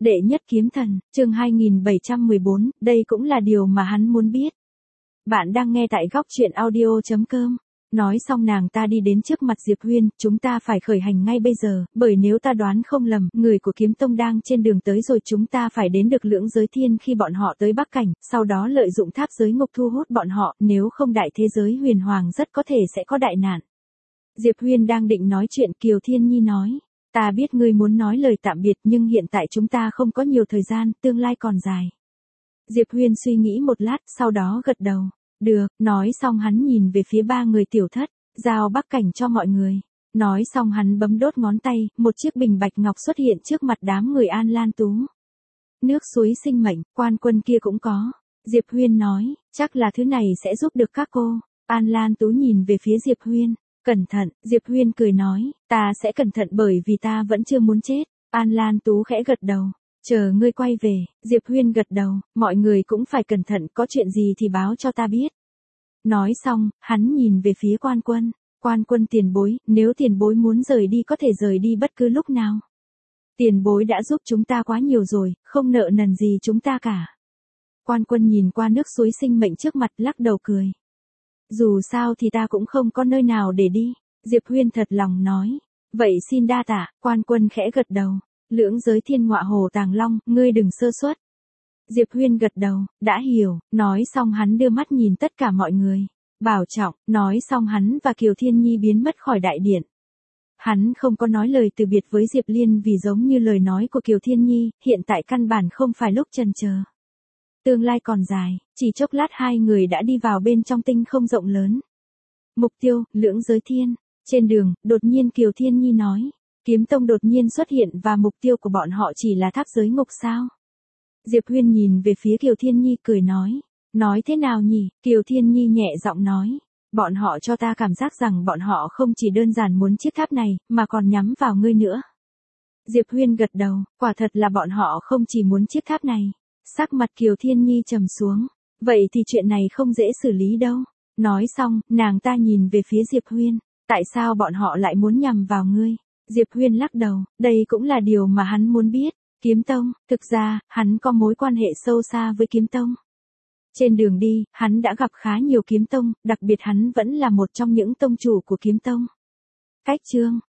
Đệ nhất kiếm thần, chương 2714, đây cũng là điều mà hắn muốn biết. Bạn đang nghe tại góc truyện audio.com. Nói xong nàng ta đi đến trước mặt Diệp Huyên, chúng ta phải khởi hành ngay bây giờ, bởi nếu ta đoán không lầm, người của kiếm tông đang trên đường tới rồi, chúng ta phải đến được Lưỡng Giới Thiên khi bọn họ tới Bắc Cảnh, sau đó lợi dụng tháp giới ngục thu hút bọn họ, nếu không đại thế giới huyền hoàng rất có thể sẽ có đại nạn. Diệp Huyên đang định nói chuyện, Kiều Thiên Nhi nói. Ta biết ngươi muốn nói lời tạm biệt nhưng hiện tại chúng ta không có nhiều thời gian, tương lai còn dài. Diệp Huyên suy nghĩ một lát, sau đó gật đầu. Được, nói xong hắn nhìn về phía ba người tiểu thất, giao Bắc Cảnh cho mọi người. Nói xong hắn bấm đốt ngón tay, một chiếc bình bạch ngọc xuất hiện trước mặt đám người An Lan Tú. Nước suối sinh mệnh, quan quân kia cũng có. Diệp Huyên nói, chắc là thứ này sẽ giúp được các cô. An Lan Tú nhìn về phía Diệp Huyên. Cẩn thận, Diệp Huyên cười nói, ta sẽ cẩn thận bởi vì ta vẫn chưa muốn chết. An Lan Tú khẽ gật đầu, chờ ngươi quay về, Diệp Huyên gật đầu, mọi người cũng phải cẩn thận, có chuyện gì thì báo cho ta biết. Nói xong, hắn nhìn về phía quan quân tiền bối, nếu tiền bối muốn rời đi có thể rời đi bất cứ lúc nào. Tiền bối đã giúp chúng ta quá nhiều rồi, không nợ nần gì chúng ta cả. Quan quân nhìn qua nước suối sinh mệnh trước mặt lắc đầu cười. Dù sao thì ta cũng không có nơi nào để đi, Diệp Huyên thật lòng nói. Vậy xin đa tạ, quan quân khẽ gật đầu. Lưỡng Giới Thiên ngọa hồ tàng long, ngươi đừng sơ suất. Diệp Huyên gật đầu, đã hiểu, nói xong hắn đưa mắt nhìn tất cả mọi người. Bảo trọng, nói xong hắn và Kiều Thiên Nhi biến mất khỏi đại điện. Hắn không có nói lời từ biệt với Diệp Liên vì giống như lời nói của Kiều Thiên Nhi, hiện tại căn bản không phải lúc chần chờ. Tương lai còn dài, chỉ chốc lát hai người đã đi vào bên trong tinh không rộng lớn. Mục tiêu, Lưỡng Giới Thiên. Trên đường, đột nhiên Kiều Thiên Nhi nói. Kiếm tông đột nhiên xuất hiện và mục tiêu của bọn họ chỉ là tháp giới ngục sao? Diệp Huyên nhìn về phía Kiều Thiên Nhi cười nói. Nói thế nào nhỉ? Kiều Thiên Nhi nhẹ giọng nói. Bọn họ cho ta cảm giác rằng bọn họ không chỉ đơn giản muốn chiếc tháp này, mà còn nhắm vào ngươi nữa. Diệp Huyên gật đầu, quả thật là bọn họ không chỉ muốn chiếc tháp này. Sắc mặt Kiều Thiên Nhi trầm xuống. Vậy thì chuyện này không dễ xử lý đâu. Nói xong, nàng ta nhìn về phía Diệp Huyên. Tại sao bọn họ lại muốn nhằm vào ngươi? Diệp Huyên lắc đầu, đây cũng là điều mà hắn muốn biết. Kiếm tông, thực ra, hắn có mối quan hệ sâu xa với kiếm tông. Trên đường đi, hắn đã gặp khá nhiều kiếm tông, đặc biệt hắn vẫn là một trong những tông chủ của kiếm tông. Cách chương